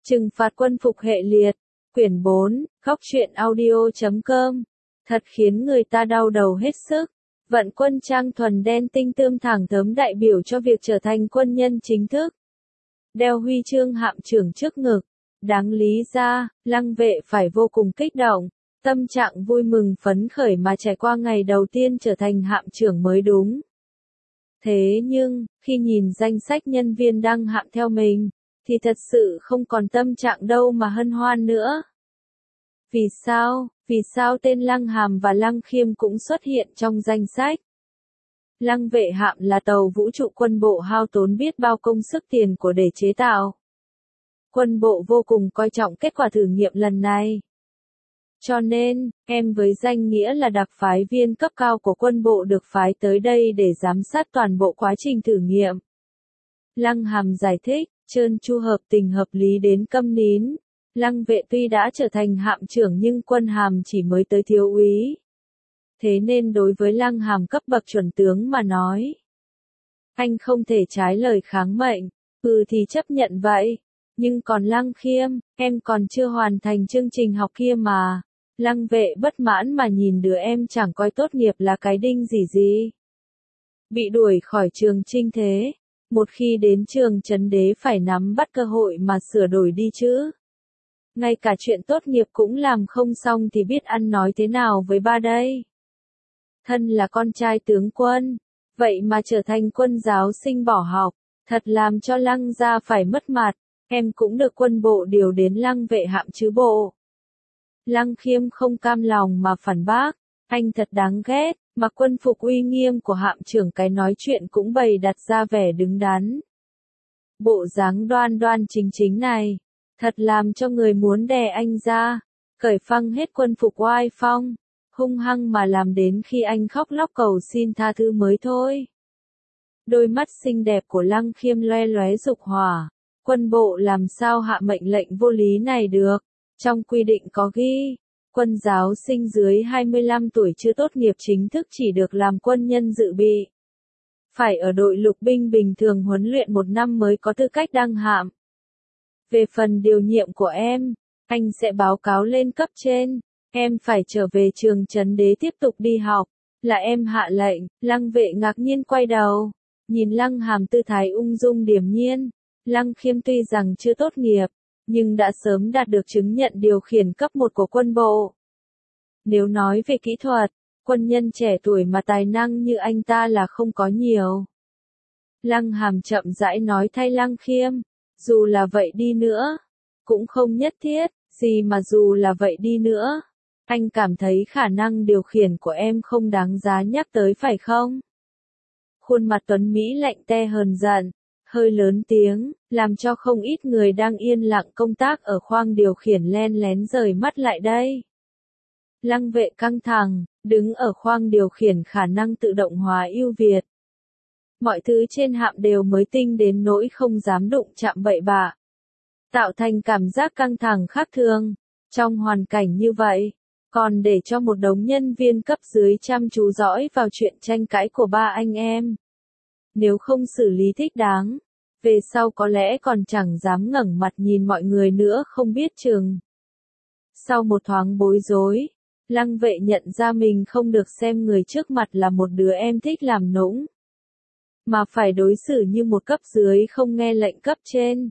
Trừng phạt quân phục hệ liệt, quyển 4, góc truyện audio.com. Thật khiến người ta đau đầu hết sức. Vận quân trang thuần đen tinh tươm thẳng thớm đại biểu cho việc trở thành quân nhân chính thức. Đeo huy chương hạm trưởng trước ngực. Đáng lý ra, Lăng Vệ phải vô cùng kích động, tâm trạng vui mừng phấn khởi mà trải qua ngày đầu tiên trở thành hạm trưởng mới đúng. Thế nhưng, khi nhìn danh sách nhân viên đăng hạm theo mình, thì thật sự không còn tâm trạng đâu mà hân hoan nữa. Vì sao? Vì sao tên Lăng Hàm và Lăng Khiêm cũng xuất hiện trong danh sách? Lăng Vệ hạm là tàu vũ trụ quân bộ hao tốn biết bao công sức tiền của để chế tạo. Quân bộ vô cùng coi trọng kết quả thử nghiệm lần này. Cho nên, em với danh nghĩa là đặc phái viên cấp cao của quân bộ được phái tới đây để giám sát toàn bộ quá trình thử nghiệm. Lăng Hàm giải thích, trơn tru hợp tình hợp lý đến câm nín. Lăng Vệ tuy đã trở thành hạm trưởng nhưng quân hàm chỉ mới tới thiếu úy. Thế nên đối với Lăng Hàm cấp bậc chuẩn tướng mà nói, anh không thể trái lời kháng mệnh, thì chấp nhận vậy. Nhưng còn Lăng Khiêm, em còn chưa hoàn thành chương trình học kia mà. Lăng Vệ bất mãn mà nhìn đứa em chẳng coi tốt nghiệp là cái đinh gì. Bị đuổi khỏi trường Trinh thế, một khi đến trường Trấn Đế phải nắm bắt cơ hội mà sửa đổi đi chứ. Ngay cả chuyện tốt nghiệp cũng làm không xong thì biết ăn nói thế nào với ba đây. Thân là con trai tướng quân, vậy mà trở thành quân giáo sinh bỏ học, thật làm cho Lăng gia phải mất mặt. Em cũng được quân bộ điều đến Lăng Vệ hạm chứ bộ. Lăng Khiêm không cam lòng mà phản bác, anh thật đáng ghét, mặc quân phục uy nghiêm của hạm trưởng cái nói chuyện cũng bày đặt ra vẻ đứng đắn. Bộ dáng đoan đoan chính này, thật làm cho người muốn đè anh ra, cởi phăng hết quân phục oai phong, hung hăng mà làm đến khi anh khóc lóc cầu xin tha thứ mới thôi. Đôi mắt xinh đẹp của Lăng Khiêm loe lóe dục hỏa. Quân bộ làm sao hạ mệnh lệnh vô lý này được? Trong quy định có ghi, quân giáo sinh dưới 25 tuổi chưa tốt nghiệp chính thức chỉ được làm quân nhân dự bị. Phải ở đội lục binh bình thường huấn luyện 1 năm mới có tư cách đăng hạm. Về phần điều nhiệm của em, anh sẽ báo cáo lên cấp trên. Em phải trở về trường Trấn Đế tiếp tục đi học. Là em hạ lệnh. Lăng Vệ ngạc nhiên quay đầu, nhìn Lăng Hàm tư thái ung dung điềm nhiên. Lăng Khiêm tuy rằng chưa tốt nghiệp, nhưng đã sớm đạt được chứng nhận điều khiển cấp 1 của quân bộ. Nếu nói về kỹ thuật, quân nhân trẻ tuổi mà tài năng như anh ta là không có nhiều. Lăng Hàm chậm rãi nói thay Lăng Khiêm, dù là vậy đi nữa, cũng không nhất thiết, gì mà dù là vậy đi nữa. Anh cảm thấy khả năng điều khiển của em không đáng giá nhắc tới phải không? Khuôn mặt Tuấn Mỹ lạnh te hờn giận, hơi lớn tiếng, làm cho không ít người đang yên lặng công tác ở khoang điều khiển len lén rời mắt lại đây. Lăng Vệ căng thẳng, đứng ở khoang điều khiển khả năng tự động hóa ưu việt. Mọi thứ trên hạm đều mới tinh đến nỗi không dám đụng chạm bậy bạ, tạo thành cảm giác căng thẳng khác thường. Trong hoàn cảnh như vậy, còn để cho một đống nhân viên cấp dưới chăm chú dõi vào chuyện tranh cãi của ba anh em. Nếu không xử lý thích đáng, về sau có lẽ còn chẳng dám ngẩng mặt nhìn mọi người nữa không biết chừng. Sau một thoáng bối rối, Lăng Vệ nhận ra mình không được xem người trước mặt là một đứa em thích làm nũng, mà phải đối xử như một cấp dưới không nghe lệnh cấp trên.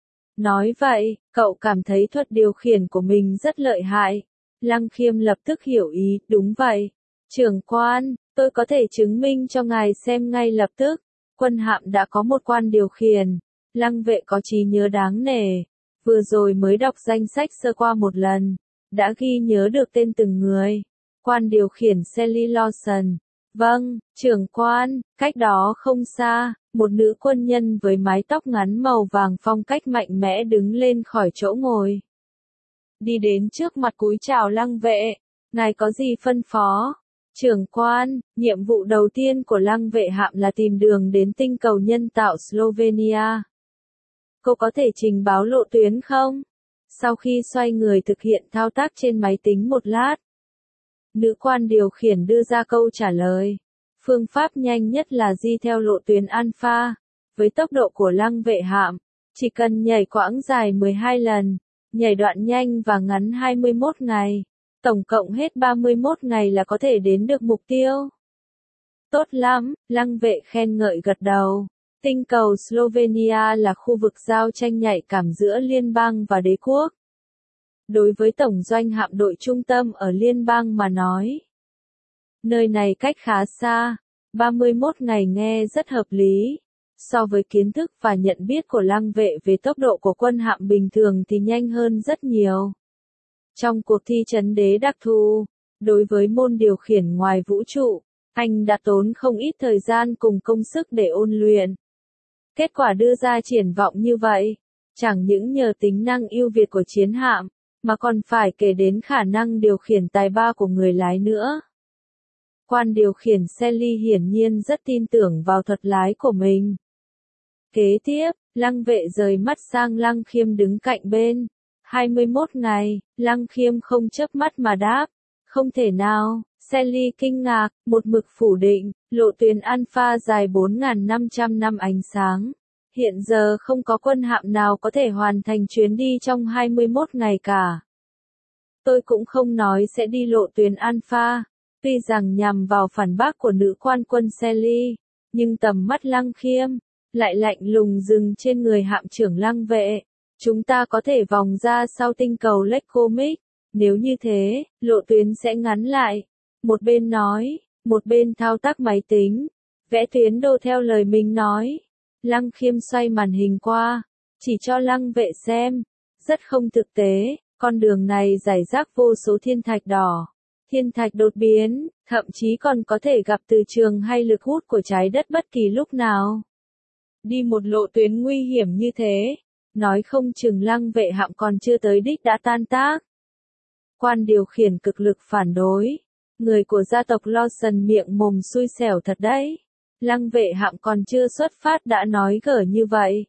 Nói vậy, cậu cảm thấy thuật điều khiển của mình rất lợi hại. Lăng Khiêm lập tức hiểu ý, đúng vậy. Trưởng quan, tôi có thể chứng minh cho ngài xem ngay lập tức. Quân hạm đã có một quan điều khiển. Lăng Vệ có trí nhớ đáng nể. Vừa rồi mới đọc danh sách sơ qua một lần, đã ghi nhớ được tên từng người. Quan điều khiển Sally Lawson. Vâng, trưởng quan, cách đó không xa, một nữ quân nhân với mái tóc ngắn màu vàng phong cách mạnh mẽ đứng lên khỏi chỗ ngồi. Đi đến trước mặt cúi chào Lăng Vệ, ngài có gì phân phó? Trưởng quan, nhiệm vụ đầu tiên của Lăng Vệ hạm là tìm đường đến tinh cầu nhân tạo Slovenia. Cô có thể trình báo lộ tuyến không? Sau khi xoay người thực hiện thao tác trên máy tính một lát, nữ quan điều khiển đưa ra câu trả lời. Phương pháp nhanh nhất là di theo lộ tuyến alpha. Với tốc độ của Lăng Vệ hạm, Chỉ cần nhảy quãng dài 12 lần, nhảy đoạn nhanh và ngắn 21 ngày, tổng cộng hết 31 ngày là có thể đến được mục tiêu. Tốt lắm, Lăng Vệ khen ngợi gật đầu. Tinh cầu Slovenia là khu vực giao tranh nhạy cảm giữa liên bang và đế quốc. Đối với tổng doanh hạm đội trung tâm ở liên bang mà nói, nơi này cách khá xa, 31 ngày nghe rất hợp lý. So với kiến thức và nhận biết của Lăng Vệ về tốc độ của quân hạm bình thường thì nhanh hơn rất nhiều. Trong cuộc thi trấn đế đặc thù, đối với môn điều khiển ngoài vũ trụ, anh đã tốn không ít thời gian cùng công sức để ôn luyện. Kết quả đưa ra triển vọng như vậy, chẳng những nhờ tính năng ưu việt của chiến hạm, mà còn phải kể đến khả năng điều khiển tài ba của người lái nữa. Quan điều khiển Sally hiển nhiên rất tin tưởng vào thuật lái của mình. Kế tiếp, Lăng Vệ rời mắt sang Lăng Khiêm đứng cạnh bên. 21 ngày, Lăng Khiêm không chớp mắt mà đáp. Không thể nào, Sally kinh ngạc, một mực phủ định, lộ tuyến Alpha dài 4.500 năm ánh sáng. Hiện giờ không có quân hạm nào có thể hoàn thành chuyến đi trong 21 ngày cả. Tôi cũng không nói sẽ đi lộ tuyến Alpha, tuy rằng nhằm vào phản bác của nữ quan quân Sally, nhưng tầm mắt Lăng Khiêm lại lạnh lùng dừng trên người hạm trưởng Lăng Vệ. Chúng ta có thể vòng ra sau tinh cầu Lecomic, nếu như thế, lộ tuyến sẽ ngắn lại. Một bên nói, một bên thao tác máy tính, vẽ tuyến đô theo lời mình nói. Lăng Khiêm xoay màn hình qua, chỉ cho Lăng Vệ xem, rất không thực tế, con đường này rải rác vô số thiên thạch đỏ, thiên thạch đột biến, thậm chí còn có thể gặp từ trường hay lực hút của trái đất bất kỳ lúc nào. Đi một lộ tuyến nguy hiểm như thế, nói không chừng Lăng Vệ hạm còn chưa tới đích đã tan tác. Quan điều khiển cực lực phản đối, người của gia tộc Lawson miệng mồm xui xẻo thật đấy. Lăng Vệ hạm còn chưa xuất phát đã nói gở như vậy.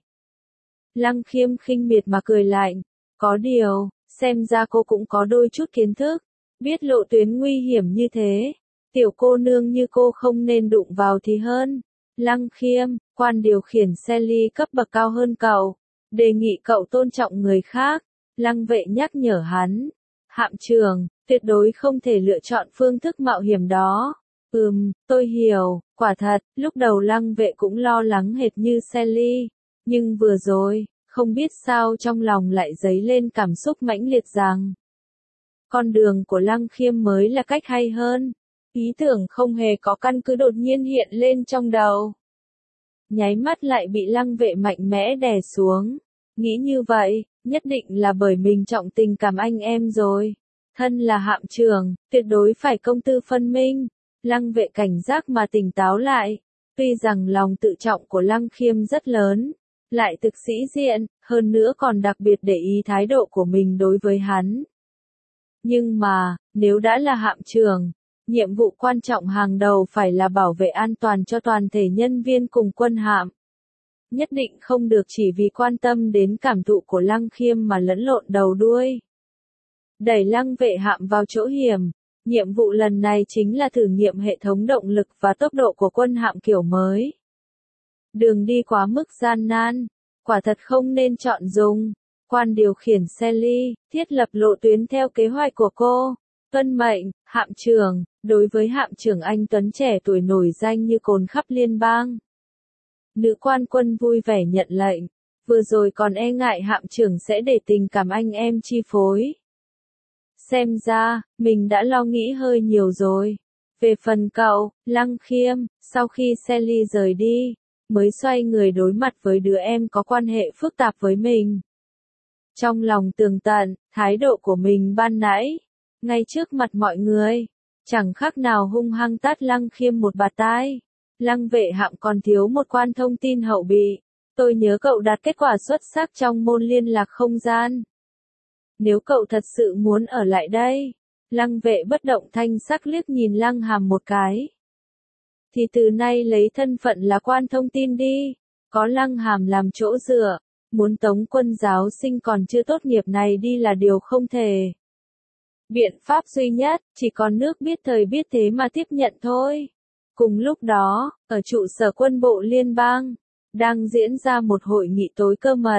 Lăng Khiêm khinh miệt mà cười lạnh, có điều, xem ra cô cũng có đôi chút kiến thức, biết lộ tuyến nguy hiểm như thế, tiểu cô nương như cô không nên đụng vào thì hơn. Lăng Khiêm, quan điều khiển Sally cấp bậc cao hơn cậu, đề nghị cậu tôn trọng người khác. Lăng Vệ nhắc nhở hắn, hạm trưởng, tuyệt đối không thể lựa chọn phương thức mạo hiểm đó. Tôi hiểu, quả thật, lúc đầu Lăng Vệ cũng lo lắng hệt như Sally, nhưng vừa rồi, không biết sao trong lòng lại dấy lên cảm xúc mãnh liệt rằng con đường của Lăng Khiêm mới là cách hay hơn. Ý tưởng không hề có căn cứ đột nhiên hiện lên trong đầu. Nháy mắt lại bị Lăng Vệ mạnh mẽ đè xuống. Nghĩ như vậy, nhất định là bởi mình trọng tình cảm anh em rồi. Thân là hạm trưởng, tuyệt đối phải công tư phân minh. Lăng Vệ cảnh giác mà tỉnh táo lại. Tuy rằng lòng tự trọng của Lăng Khiêm rất lớn, lại thực sĩ diện, hơn nữa còn đặc biệt để ý thái độ của mình đối với hắn. Nhưng mà, nếu đã là hạm trưởng, nhiệm vụ quan trọng hàng đầu phải là bảo vệ an toàn cho toàn thể nhân viên cùng quân hạm. Nhất định không được chỉ vì quan tâm đến cảm thụ của Lăng Khiêm mà lẫn lộn đầu đuôi. Đẩy Lăng Vệ hạm vào chỗ hiểm. Nhiệm vụ lần này chính là thử nghiệm hệ thống động lực và tốc độ của quân hạm kiểu mới. Đường đi quá mức gian nan, quả thật không nên chọn dùng. Quan điều khiển Sally, thiết lập lộ tuyến theo kế hoạch của cô. Tuân mệnh, hạm trưởng, đối với hạm trưởng anh Tuấn trẻ tuổi nổi danh như cồn khắp liên bang. Nữ quan quân vui vẻ nhận lệnh, vừa rồi còn e ngại hạm trưởng sẽ để tình cảm anh em chi phối. Xem ra, mình đã lo nghĩ hơi nhiều rồi. Về phần cậu, Lăng Khiêm, sau khi Sally rời đi, mới xoay người đối mặt với đứa em có quan hệ phức tạp với mình. Trong lòng tường tận, thái độ của mình ban nãy, ngay trước mặt mọi người, chẳng khác nào hung hăng tát Lăng Khiêm một bạt tai. Lăng Vệ hạm còn thiếu một quan thông tin hậu bị. Tôi nhớ cậu đạt kết quả xuất sắc trong môn liên lạc không gian. Nếu cậu thật sự muốn ở lại đây, Lăng Vệ bất động thanh sắc liếc nhìn Lăng Hàm một cái. Thì từ nay lấy thân phận là quan thông tin đi, có Lăng Hàm làm chỗ dựa, muốn tống quân giáo sinh còn chưa tốt nghiệp này đi là điều không thể. Biện pháp duy nhất, chỉ còn nước biết thời biết thế mà tiếp nhận thôi. Cùng lúc đó, ở trụ sở quân bộ liên bang, đang diễn ra một hội nghị tối cơ mật.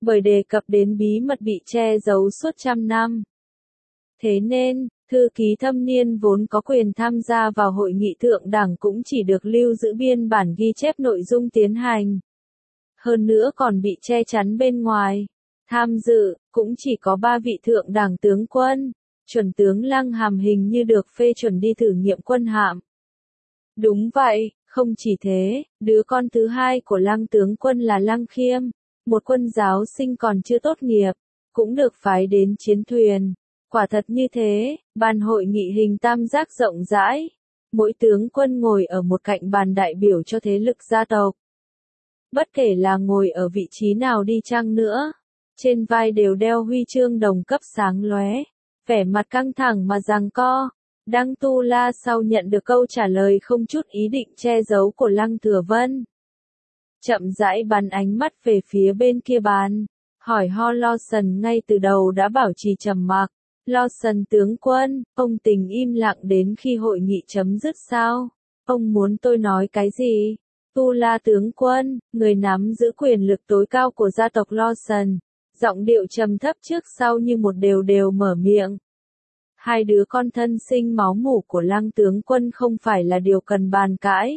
bởi đề cập đến bí mật bị che giấu suốt trăm năm. Thế nên, thư ký thâm niên vốn có quyền tham gia vào hội nghị thượng đẳng cũng chỉ được lưu giữ biên bản ghi chép nội dung tiến hành. Hơn nữa còn bị che chắn bên ngoài. Tham dự, cũng chỉ có 3 vị thượng đẳng tướng quân. Chuẩn tướng Lăng Hàm hình như được phê chuẩn đi thử nghiệm quân hàm. Đúng vậy, không chỉ thế, đứa con thứ hai của Lăng tướng quân là Lăng Khiêm, một quân giáo sinh còn chưa tốt nghiệp, cũng được phái đến chiến thuyền. Quả thật như thế, bàn hội nghị hình tam giác rộng rãi. Mỗi tướng quân ngồi ở một cạnh bàn đại biểu cho thế lực gia tộc. Bất kể là ngồi ở vị trí nào đi chăng nữa, trên vai đều đeo huy chương đồng cấp sáng lóe, vẻ mặt căng thẳng mà giằng co. Đăng Tu La sau nhận được câu trả lời không chút ý định che giấu của Lăng Thừa Vân. Chậm rãi bắn ánh mắt về phía bên kia bàn, hỏi ho Lawson ngay từ đầu đã bảo trì trầm mặc. Lawson tướng quân, ông tình im lặng đến khi hội nghị chấm dứt sao? Ông muốn tôi nói cái gì? Tu La tướng quân, người nắm giữ quyền lực tối cao của gia tộc Lawson, giọng điệu trầm thấp trước sau như một đều mở miệng. Hai đứa con thân sinh máu mủ của Lăng tướng quân không phải là điều cần bàn cãi.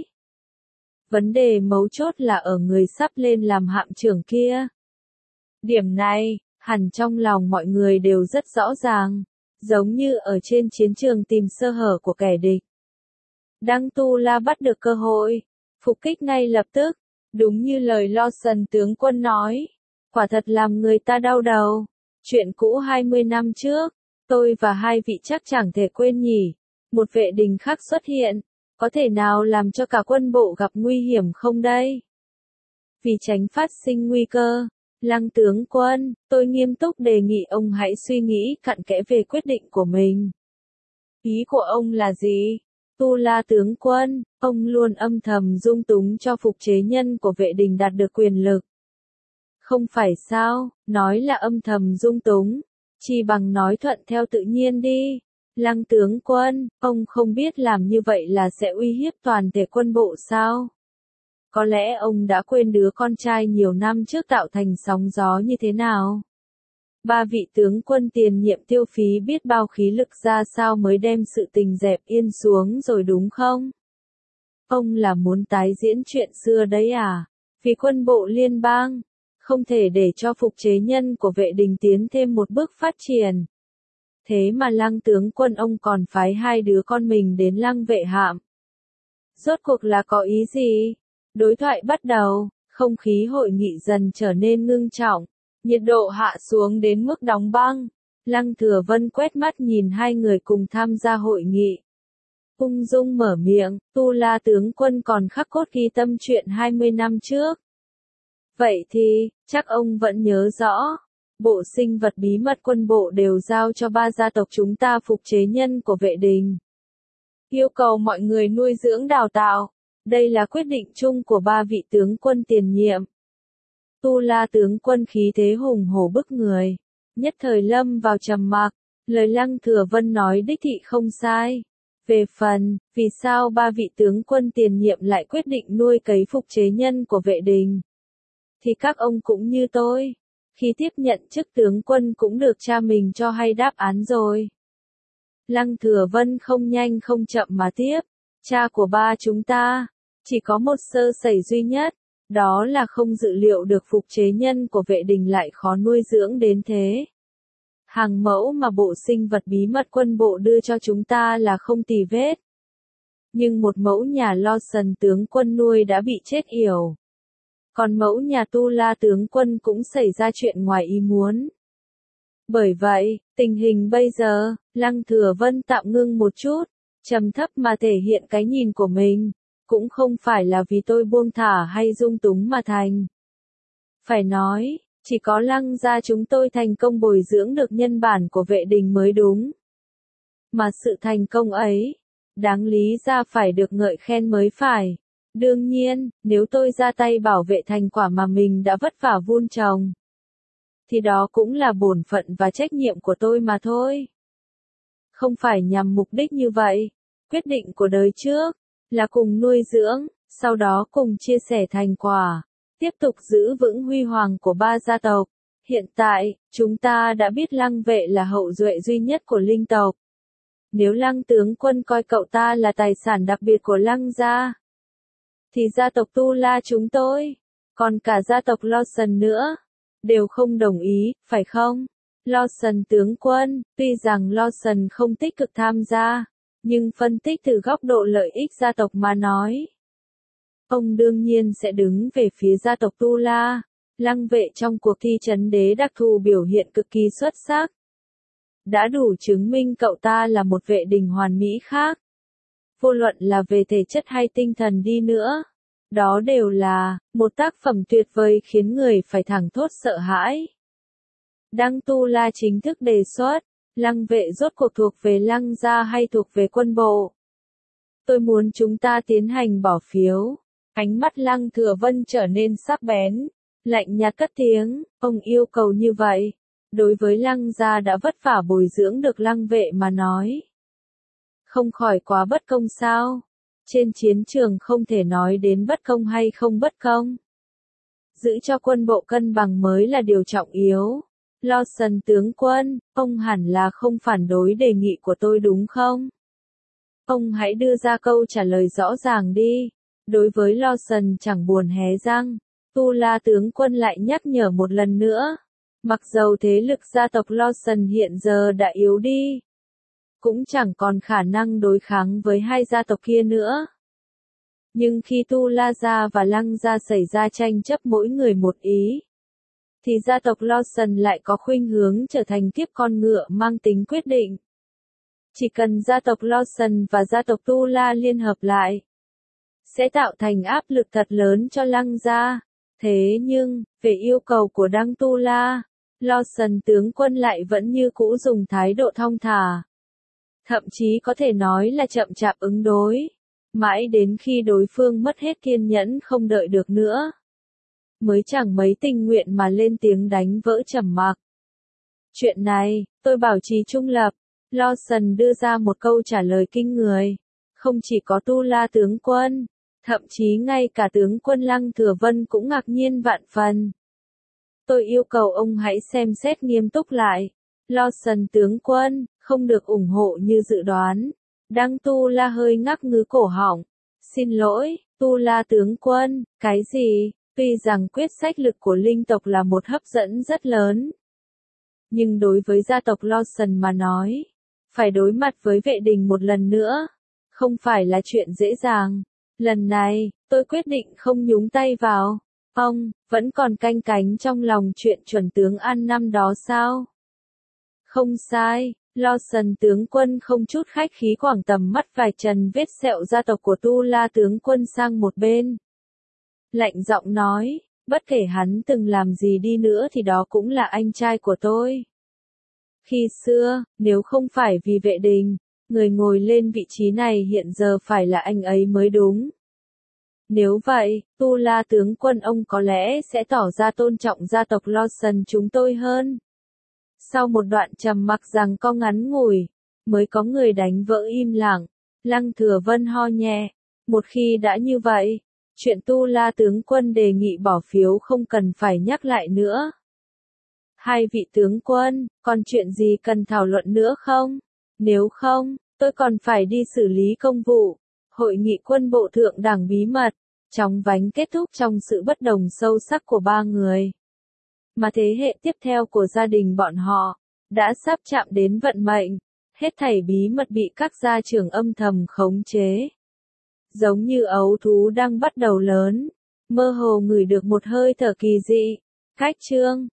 Vấn đề mấu chốt là ở người sắp lên làm hạm trưởng kia. Điểm này, hẳn trong lòng mọi người đều rất rõ ràng, giống như ở trên chiến trường tìm sơ hở của kẻ địch. Đăng Tu La bắt được cơ hội, phục kích ngay lập tức, đúng như lời Lawson tướng quân nói, quả thật làm người ta đau đầu. Chuyện cũ 20 năm trước, tôi và hai vị chắc chẳng thể quên nhỉ, một vệ đình khác xuất hiện, có thể nào làm cho cả quân bộ gặp nguy hiểm không đây? Vì tránh phát sinh nguy cơ, Lăng tướng quân, tôi nghiêm túc đề nghị ông hãy suy nghĩ cặn kẽ về quyết định của mình. Ý của ông là gì? Tu La tướng quân, ông luôn âm thầm dung túng cho phục chế nhân của vệ đình đạt được quyền lực. Không phải sao, nói là âm thầm dung túng, chỉ bằng nói thuận theo tự nhiên đi. Lăng tướng quân, ông không biết làm như vậy là sẽ uy hiếp toàn thể quân bộ sao? Có lẽ ông đã quên đứa con trai nhiều năm trước tạo thành sóng gió như thế nào. 3 vị tướng quân tiền nhiệm tiêu phí biết bao khí lực ra sao mới đem sự tình dẹp yên xuống rồi đúng không? Ông là muốn tái diễn chuyện xưa đấy à? Vì quân bộ liên bang, không thể để cho phục chế nhân của vệ đình tiến thêm một bước phát triển. Thế mà Lăng tướng quân ông còn phái hai đứa con mình đến Lăng vệ hạm. Rốt cuộc là có ý gì? Đối thoại bắt đầu, không khí hội nghị dần trở nên ngưng trọng, nhiệt độ hạ xuống đến mức đóng băng. Lăng Thừa Vân quét mắt nhìn hai người cùng tham gia hội nghị. Ung dung mở miệng, Tu La tướng quân còn khắc cốt ghi tâm chuyện 20 năm trước. Vậy thì, chắc ông vẫn nhớ rõ, bộ sinh vật bí mật quân bộ đều giao cho 3 gia tộc chúng ta phục chế nhân của vệ đình. Yêu cầu mọi người nuôi dưỡng đào tạo. Đây là quyết định chung của 3 vị tướng quân tiền nhiệm. Tu La tướng quân khí thế hùng hổ bức người, nhất thời lâm vào trầm mặc, lời Lăng Thừa Vân nói đích thị không sai. Về phần, vì sao 3 vị tướng quân tiền nhiệm lại quyết định nuôi cấy phục chế nhân của vệ đình? Thì các ông cũng như tôi, khi tiếp nhận chức tướng quân cũng được cha mình cho hay đáp án rồi. Lăng Thừa Vân không nhanh không chậm mà tiếp, cha của ba chúng ta, chỉ có một sơ sẩy duy nhất, đó là không dự liệu được phục chế nhân của vệ đình lại khó nuôi dưỡng đến thế. Hàng mẫu mà bộ sinh vật bí mật quân bộ đưa cho chúng ta là không tì vết. Nhưng một mẫu nhà Lawson tướng quân nuôi đã bị chết yểu. Còn mẫu nhà Tu La tướng quân cũng xảy ra chuyện ngoài ý muốn. Bởi vậy, tình hình bây giờ, Lăng Thừa Vân tạm ngưng một chút, trầm thấp mà thể hiện cái nhìn của mình, cũng không phải là vì tôi buông thả hay dung túng mà thành. Phải nói, chỉ có Lăng gia chúng tôi thành công bồi dưỡng được nhân bản của vệ đình mới đúng. Mà sự thành công ấy, đáng lý ra phải được ngợi khen mới phải. Đương nhiên, nếu tôi ra tay bảo vệ thành quả mà mình đã vất vả vun trồng, thì đó cũng là bổn phận và trách nhiệm của tôi mà thôi. Không phải nhằm mục đích như vậy. Quyết định của đời trước là cùng nuôi dưỡng, sau đó cùng chia sẻ thành quả, tiếp tục giữ vững huy hoàng của 3 gia tộc. Hiện tại, chúng ta đã biết Lăng Vệ là hậu duệ duy nhất của linh tộc. Nếu Lăng tướng quân coi cậu ta là tài sản đặc biệt của Lăng gia, thì gia tộc Tu La chúng tôi, còn cả gia tộc Lawson nữa, đều không đồng ý, phải không? Lawson tướng quân, tuy rằng Lawson không tích cực tham gia, nhưng phân tích từ góc độ lợi ích gia tộc mà nói, ông đương nhiên sẽ đứng về phía gia tộc Tu La. Lăng Vệ trong cuộc thi trấn đế đặc thù biểu hiện cực kỳ xuất sắc, đã đủ chứng minh cậu ta là một vệ đình hoàn mỹ khác. Vô luận là về thể chất hay tinh thần đi nữa, đó đều là một tác phẩm tuyệt vời khiến người phải thẳng thốt sợ hãi. Đăng Tu La chính thức đề xuất, Lăng Vệ rốt cuộc thuộc về Lăng gia hay thuộc về quân bộ? Tôi muốn chúng ta tiến hành bỏ phiếu. Ánh mắt Lăng Thừa Vân trở nên sắc bén, lạnh nhạt cất tiếng, ông yêu cầu như vậy. Đối với Lăng gia đã vất vả bồi dưỡng được Lăng Vệ mà nói, không khỏi quá bất công sao? Trên chiến trường không thể nói đến bất công hay không bất công. Giữ cho quân bộ cân bằng mới là điều trọng yếu. Lawson tướng quân, ông hẳn là không phản đối đề nghị của tôi đúng không? Ông hãy đưa ra câu trả lời rõ ràng đi. Đối với Lawson chẳng buồn hé răng, Tu La tướng quân lại nhắc nhở một lần nữa. Mặc dầu thế lực gia tộc Lawson hiện giờ đã yếu đi, cũng chẳng còn khả năng đối kháng với hai gia tộc kia nữa. Nhưng khi Tu La gia và Lăng gia xảy ra tranh chấp mỗi người một ý, thì gia tộc Lawson lại có khuynh hướng trở thành kiếp con ngựa mang tính quyết định. Chỉ cần gia tộc Lawson và gia tộc Tu La liên hợp lại, sẽ tạo thành áp lực thật lớn cho Lăng gia. Thế nhưng, về yêu cầu của Đăng Tu La, Lawson tướng quân lại vẫn như cũ dùng thái độ thong thả. Thậm chí có thể nói là chậm chạp ứng đối, mãi đến khi đối phương mất hết kiên nhẫn không đợi được nữa, mới chẳng mấy tình nguyện mà lên tiếng đánh vỡ trầm mặc. Chuyện này, tôi bảo trì trung lập. Lawson đưa ra một câu trả lời kinh người. Không chỉ có Tu La tướng quân, thậm chí ngay cả tướng quân Lăng Thừa Vân cũng ngạc nhiên vạn phần. Tôi yêu cầu ông hãy xem xét nghiêm túc lại. Lawson tướng quân, không được ủng hộ như dự đoán. Đăng Tu La hơi ngắc ngứ cổ họng. Xin lỗi, Tu La tướng quân, cái gì? Tuy rằng quyết sách lực của linh tộc là một hấp dẫn rất lớn, nhưng đối với gia tộc Lawson mà nói, phải đối mặt với vệ đình một lần nữa, không phải là chuyện dễ dàng. Lần này, tôi quyết định không nhúng tay vào. Ông, vẫn còn canh cánh trong lòng chuyện chuẩn tướng An năm đó sao? Không sai, Lawson tướng quân không chút khách khí quẳng tầm mắt vài trần vết sẹo gia tộc của Tu La tướng quân sang một bên. Lạnh giọng nói, bất kể hắn từng làm gì đi nữa thì đó cũng là anh trai của tôi. Khi xưa, nếu không phải vì vệ đình, người ngồi lên vị trí này hiện giờ phải là anh ấy mới đúng. Nếu vậy, Tu La tướng quân ông có lẽ sẽ tỏ ra tôn trọng gia tộc Lawson chúng tôi hơn. Sau một đoạn trầm mặc rằng co ngắn ngủi, mới có người đánh vỡ im lặng. Lăng Thừa Vân ho nhẹ. Một khi đã như vậy, chuyện Tu La tướng quân đề nghị bỏ phiếu không cần phải nhắc lại nữa. Hai vị tướng quân, còn chuyện gì cần thảo luận nữa không? Nếu không, tôi còn phải đi xử lý công vụ. Hội nghị quân bộ thượng đẳng bí mật, chóng vánh kết thúc trong sự bất đồng sâu sắc của ba người. Mà thế hệ tiếp theo của gia đình bọn họ, đã sắp chạm đến vận mệnh. Hết thảy bí mật bị các gia trưởng âm thầm khống chế. Giống như ấu thú đang bắt đầu lớn, mơ hồ ngửi được một hơi thở kỳ dị. Cách chương